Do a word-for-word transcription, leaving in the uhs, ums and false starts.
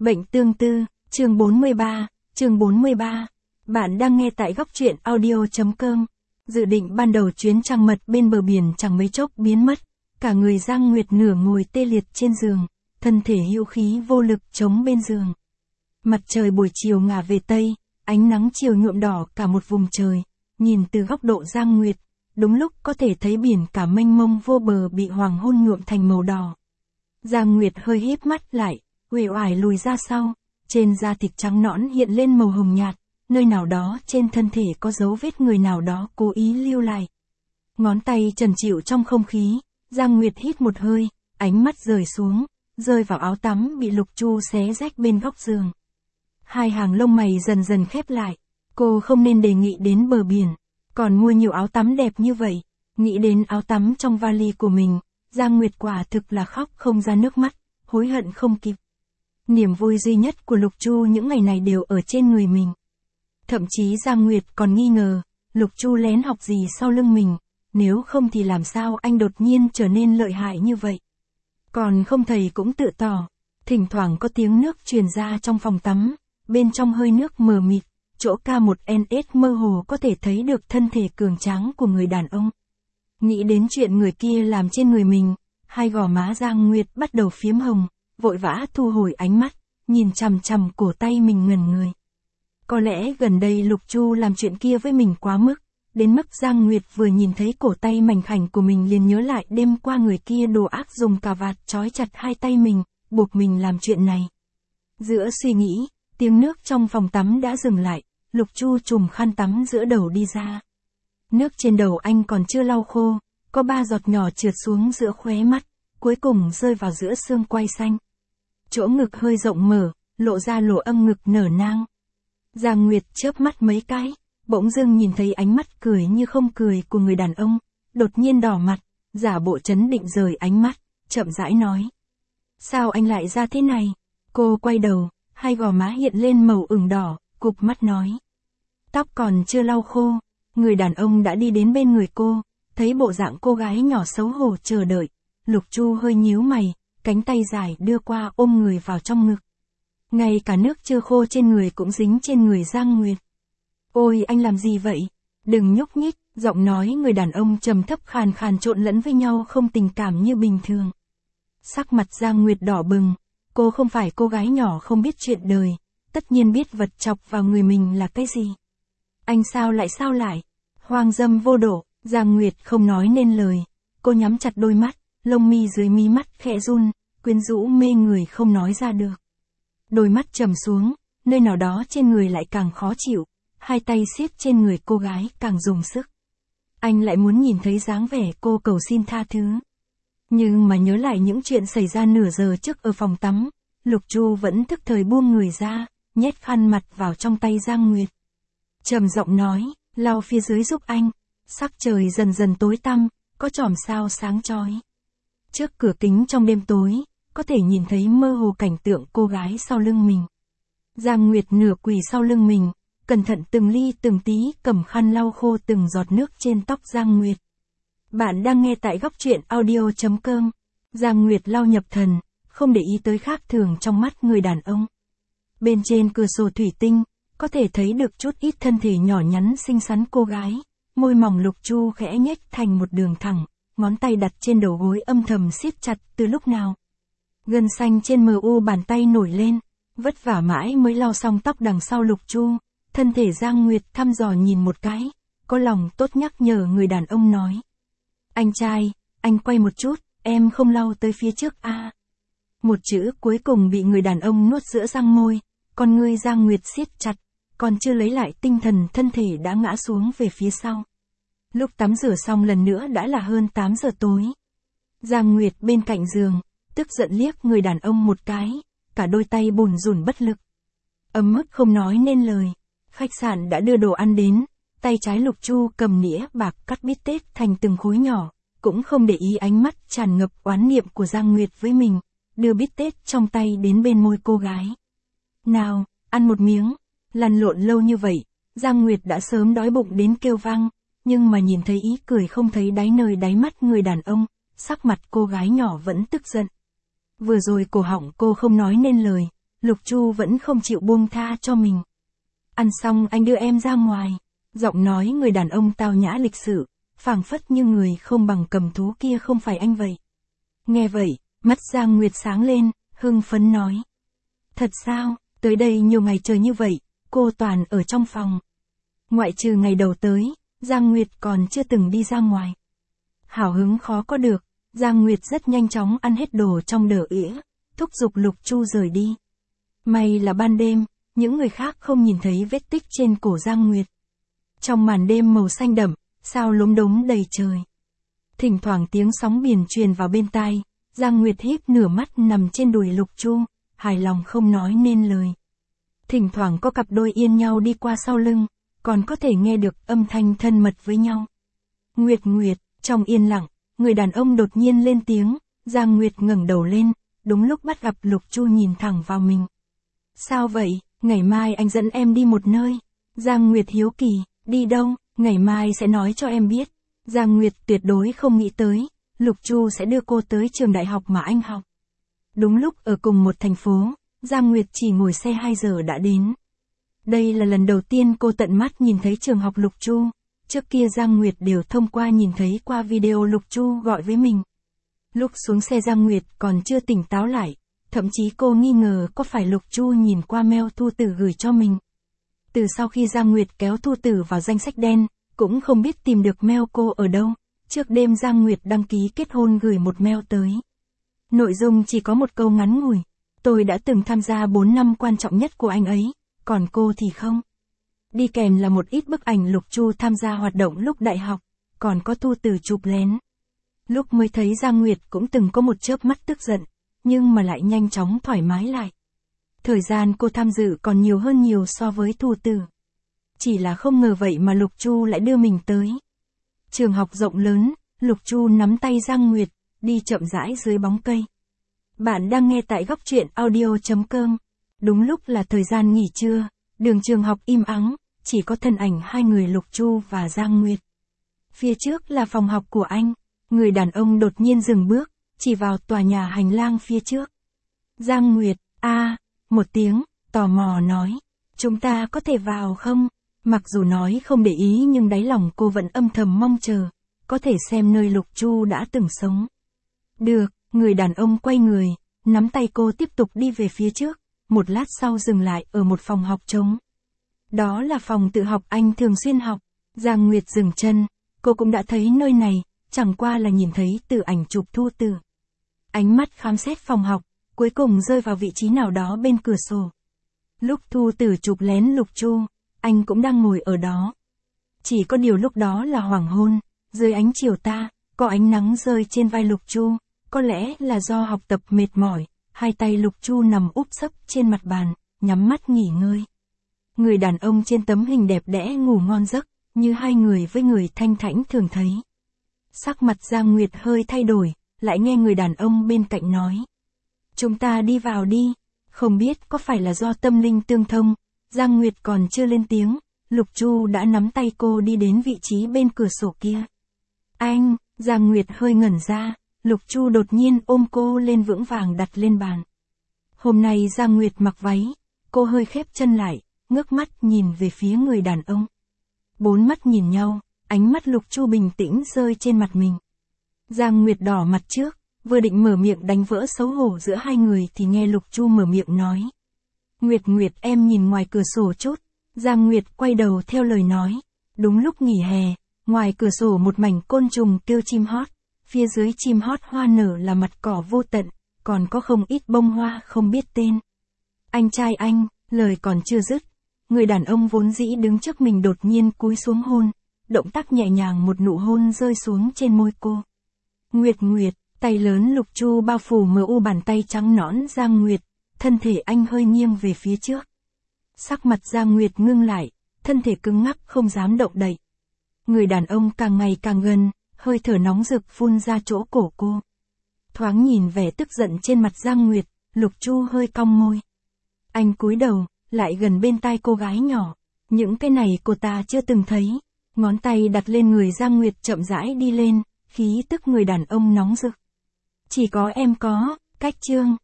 Bệnh tương tư, chương bốn mươi ba, chương bốn mươi ba. Bạn đang nghe tại góc truyện audio.com. Dự định ban đầu chuyến trăng mật bên bờ biển chẳng mấy chốc biến mất. Cả người Giang Nguyệt nửa ngồi tê liệt trên giường, thân thể hữu khí vô lực chống bên giường. Mặt trời buổi chiều ngả về tây, ánh nắng chiều nhuộm đỏ cả một vùng trời. Nhìn từ góc độ Giang Nguyệt, đúng lúc có thể thấy biển cả mênh mông vô bờ bị hoàng hôn nhuộm thành màu đỏ. Giang Nguyệt hơi híp mắt lại, uể oải lùi ra sau, trên da thịt trắng nõn hiện lên màu hồng nhạt, nơi nào đó trên thân thể có dấu vết người nào đó cố ý lưu lại. Ngón tay trần trịu trong không khí, Giang Nguyệt hít một hơi, ánh mắt rời xuống, rơi vào áo tắm bị Lục Chu xé rách bên góc giường. Hai hàng lông mày dần dần khép lại, cô không nên đề nghị đến bờ biển, còn mua nhiều áo tắm đẹp như vậy. Nghĩ đến áo tắm trong vali của mình, Giang Nguyệt quả thực là khóc không ra nước mắt, hối hận không kịp. Niềm vui duy nhất của Lục Chu những ngày này đều ở trên người mình. Thậm chí Giang Nguyệt còn nghi ngờ, Lục Chu lén học gì sau lưng mình, nếu không thì làm sao anh đột nhiên trở nên lợi hại như vậy. Còn không thầy cũng tự tỏ, thỉnh thoảng có tiếng nước truyền ra trong phòng tắm, bên trong hơi nước mờ mịt, chỗ K một N S mơ hồ có thể thấy được thân thể cường tráng của người đàn ông. Nghĩ đến chuyện người kia làm trên người mình, hai gò má Giang Nguyệt bắt đầu phiếm hồng, vội vã thu hồi ánh mắt, nhìn chằm chằm cổ tay mình ngẩn người. Có lẽ gần đây Lục Chu làm chuyện kia với mình quá mức, đến mức Giang Nguyệt vừa nhìn thấy cổ tay mảnh khảnh của mình liền nhớ lại đêm qua người kia đồ ác dùng cà vạt trói chặt hai tay mình, buộc mình làm chuyện này. Giữa suy nghĩ, tiếng nước trong phòng tắm đã dừng lại, Lục Chu trùm khăn tắm giữa đầu đi ra. Nước trên đầu anh còn chưa lau khô, có ba giọt nhỏ trượt xuống giữa khóe mắt, cuối cùng rơi vào giữa xương quai xanh. Chỗ ngực hơi rộng mở, lộ ra lỗ âm ngực nở nang. Giang Nguyệt chớp mắt mấy cái, bỗng dưng nhìn thấy ánh mắt cười như không cười của người đàn ông, đột nhiên đỏ mặt, giả bộ trấn định rời ánh mắt, chậm rãi nói. Sao anh lại ra thế này? Cô quay đầu, hai gò má hiện lên màu ửng đỏ, cụp mắt nói. Tóc còn chưa lau khô, người đàn ông đã đi đến bên người cô, thấy bộ dạng cô gái nhỏ xấu hổ chờ đợi. Lục Chu hơi nhíu mày, cánh tay dài đưa qua ôm người vào trong ngực. Ngay cả nước chưa khô trên người cũng dính trên người Giang Nguyệt. Ôi anh làm gì vậy? Đừng nhúc nhích, giọng nói người đàn ông trầm thấp khàn khàn trộn lẫn với nhau không tình cảm như bình thường. Sắc mặt Giang Nguyệt đỏ bừng, cô không phải cô gái nhỏ không biết chuyện đời, tất nhiên biết vật chọc vào người mình là cái gì. Anh sao lại sao lại? Hoang dâm vô độ, Giang Nguyệt không nói nên lời, cô nhắm chặt đôi mắt, lông mi dưới mí mắt khẽ run, quyến rũ mê người không nói ra được. Đôi mắt trầm xuống, nơi nào đó trên người lại càng khó chịu, hai tay siết trên người cô gái càng dùng sức. Anh lại muốn nhìn thấy dáng vẻ cô cầu xin tha thứ. Nhưng mà nhớ lại những chuyện xảy ra nửa giờ trước ở phòng tắm, Lục Chu vẫn thức thời buông người ra, nhét khăn mặt vào trong tay Giang Nguyệt. Trầm giọng nói, lau phía dưới giúp anh. Sắc trời dần dần tối tăm, có chòm sao sáng chói. Trước cửa kính trong đêm tối, có thể nhìn thấy mơ hồ cảnh tượng cô gái sau lưng mình. Giang Nguyệt nửa quỳ sau lưng mình, cẩn thận từng ly từng tí cầm khăn lau khô từng giọt nước trên tóc Giang Nguyệt. Bạn đang nghe tại góc truyện audio.com. Giang Nguyệt lau nhập thần, không để ý tới khác thường trong mắt người đàn ông. Bên trên cửa sổ thủy tinh, có thể thấy được chút ít thân thể nhỏ nhắn xinh xắn cô gái. Môi mỏng Lục Chu khẽ nhếch thành một đường thẳng, ngón tay đặt trên đầu gối âm thầm siết chặt từ lúc nào. Gân xanh trên mờ u bàn tay nổi lên, vất vả mãi mới lau xong tóc đằng sau Lục Chu, thân thể Giang Nguyệt thăm dò nhìn một cái, có lòng tốt nhắc nhở người đàn ông nói. Anh trai, anh quay một chút, em không lau tới phía trước a. À. Một chữ cuối cùng bị người đàn ông nuốt giữa răng môi, con ngươi Giang Nguyệt siết chặt, còn chưa lấy lại tinh thần thân thể đã ngã xuống về phía sau. Lúc tắm rửa xong lần nữa đã là hơn tám giờ tối. Giang Nguyệt bên cạnh giường, tức giận liếc người đàn ông một cái, cả đôi tay bùn rủn bất lực. Ấm ức không nói nên lời, khách sạn đã đưa đồ ăn đến, tay trái Lục Chu cầm nĩa bạc cắt bít tết thành từng khối nhỏ, cũng không để ý ánh mắt tràn ngập oán niệm của Giang Nguyệt với mình, đưa bít tết trong tay đến bên môi cô gái. Nào, ăn một miếng. Lăn lộn lâu như vậy, Giang Nguyệt đã sớm đói bụng đến kêu vang, nhưng mà nhìn thấy ý cười không thấy đáy nơi đáy mắt người đàn ông, sắc mặt cô gái nhỏ vẫn tức giận. Vừa rồi cổ họng cô không nói nên lời, Lục Chu vẫn không chịu buông tha cho mình. Ăn xong anh đưa em ra ngoài. Giọng nói người đàn ông tao nhã lịch sự, phảng phất như người không bằng cầm thú kia không phải anh vậy. Nghe vậy, mắt Giang Nguyệt sáng lên, hưng phấn nói. Thật sao, tới đây nhiều ngày trời như vậy, cô toàn ở trong phòng. Ngoại trừ ngày đầu tới, Giang Nguyệt còn chưa từng đi ra ngoài. Hào hứng khó có được, Giang Nguyệt rất nhanh chóng ăn hết đồ trong đờ ỉa, thúc giục Lục Chu rời đi. May là ban đêm, những người khác không nhìn thấy vết tích trên cổ Giang Nguyệt. Trong màn đêm màu xanh đậm, sao lốm đốm đầy trời. Thỉnh thoảng tiếng sóng biển truyền vào bên tai, Giang Nguyệt híp nửa mắt nằm trên đùi Lục Chu, hài lòng không nói nên lời. Thỉnh thoảng có cặp đôi yên nhau đi qua sau lưng, còn có thể nghe được âm thanh thân mật với nhau. Nguyệt Nguyệt, trong yên lặng, người đàn ông đột nhiên lên tiếng, Giang Nguyệt ngẩng đầu lên, đúng lúc bắt gặp Lục Chu nhìn thẳng vào mình. Sao vậy, ngày mai anh dẫn em đi một nơi. Giang Nguyệt hiếu kỳ, đi đâu, ngày mai sẽ nói cho em biết. Giang Nguyệt tuyệt đối không nghĩ tới, Lục Chu sẽ đưa cô tới trường đại học mà anh học. Đúng lúc ở cùng một thành phố, Giang Nguyệt chỉ ngồi xe hai giờ đã đến. Đây là lần đầu tiên cô tận mắt nhìn thấy trường học Lục Chu, trước kia Giang Nguyệt đều thông qua nhìn thấy qua video Lục Chu gọi với mình. Lúc xuống xe Giang Nguyệt còn chưa tỉnh táo lại, thậm chí cô nghi ngờ có phải Lục Chu nhìn qua mail Thu Tử gửi cho mình. Từ sau khi Giang Nguyệt kéo Thu Tử vào danh sách đen, cũng không biết tìm được mail cô ở đâu, trước đêm Giang Nguyệt đăng ký kết hôn gửi một mail tới. Nội dung chỉ có một câu ngắn ngủi, tôi đã từng tham gia bốn năm quan trọng nhất của anh ấy, còn cô thì không. Đi kèm là một ít bức ảnh Lục Chu tham gia hoạt động lúc đại học, còn có Thu Tử chụp lén. Lúc mới thấy Giang Nguyệt cũng từng có một chớp mắt tức giận, nhưng mà lại nhanh chóng thoải mái lại. Thời gian cô tham dự còn nhiều hơn nhiều so với Thu Tử. Chỉ là không ngờ vậy mà Lục Chu lại đưa mình tới. Trường học rộng lớn, Lục Chu nắm tay Giang Nguyệt, đi chậm rãi dưới bóng cây. Bạn đang nghe tại góc truyện audio chấm com. Đúng lúc là thời gian nghỉ trưa, đường trường học im ắng, chỉ có thân ảnh hai người Lục Chu và Giang Nguyệt. Phía trước là phòng học của anh, người đàn ông đột nhiên dừng bước, chỉ vào tòa nhà hành lang phía trước. Giang Nguyệt, a à, một tiếng, tò mò nói, chúng ta có thể vào không? Mặc dù nói không để ý nhưng đáy lòng cô vẫn âm thầm mong chờ, có thể xem nơi Lục Chu đã từng sống. Được, người đàn ông quay người, nắm tay cô tiếp tục đi về phía trước, một lát sau dừng lại ở một phòng học trống. Đó là phòng tự học anh thường xuyên học. Giang Nguyệt dừng chân, cô cũng đã thấy nơi này, chẳng qua là nhìn thấy từ ảnh chụp Thu Tử. Ánh mắt khám xét phòng học, cuối cùng rơi vào vị trí nào đó bên cửa sổ. Lúc Thu Tử chụp lén Lục Chu, anh cũng đang ngồi ở đó. Chỉ có điều lúc đó là hoàng hôn, dưới ánh chiều ta, có ánh nắng rơi trên vai Lục Chu, có lẽ là do học tập mệt mỏi, hai tay Lục Chu nằm úp sấp trên mặt bàn, nhắm mắt nghỉ ngơi. Người đàn ông trên tấm hình đẹp đẽ ngủ ngon giấc, như hai người với người thanh thảnh thường thấy. Sắc mặt Giang Nguyệt hơi thay đổi, lại nghe người đàn ông bên cạnh nói. Chúng ta đi vào đi, không biết có phải là do tâm linh tương thông, Giang Nguyệt còn chưa lên tiếng, Lục Chu đã nắm tay cô đi đến vị trí bên cửa sổ kia. Anh, Giang Nguyệt hơi ngẩn ra, Lục Chu đột nhiên ôm cô lên vững vàng đặt lên bàn. Hôm nay Giang Nguyệt mặc váy, cô hơi khép chân lại, ngước mắt nhìn về phía người đàn ông. Bốn mắt nhìn nhau, ánh mắt Lục Chu bình tĩnh rơi trên mặt mình. Giang Nguyệt đỏ mặt trước, vừa định mở miệng đánh vỡ xấu hổ giữa hai người thì nghe Lục Chu mở miệng nói. Nguyệt Nguyệt em nhìn ngoài cửa sổ chút. Giang Nguyệt quay đầu theo lời nói. Đúng lúc nghỉ hè, ngoài cửa sổ một mảnh côn trùng kêu chim hót, phía dưới chim hót hoa nở là mặt cỏ vô tận, còn có không ít bông hoa không biết tên. Anh trai anh, lời còn chưa dứt, người đàn ông vốn dĩ đứng trước mình đột nhiên cúi xuống hôn, động tác nhẹ nhàng một nụ hôn rơi xuống trên môi cô. Nguyệt Nguyệt, tay lớn Lục Chu bao phủ mờ u bàn tay trắng nõn Giang Nguyệt, thân thể anh hơi nghiêng về phía trước. Sắc mặt Giang Nguyệt ngưng lại, thân thể cứng ngắc không dám động đậy. Người đàn ông càng ngày càng gần, hơi thở nóng rực phun ra chỗ cổ cô. Thoáng nhìn vẻ tức giận trên mặt Giang Nguyệt, Lục Chu hơi cong môi. Anh cúi đầu, lại gần bên tai cô gái nhỏ. Những cái này cô ta chưa từng thấy. Ngón tay đặt lên người Giang Nguyệt chậm rãi đi lên, khí tức người đàn ông nóng rực. Chỉ có em có, cách chương.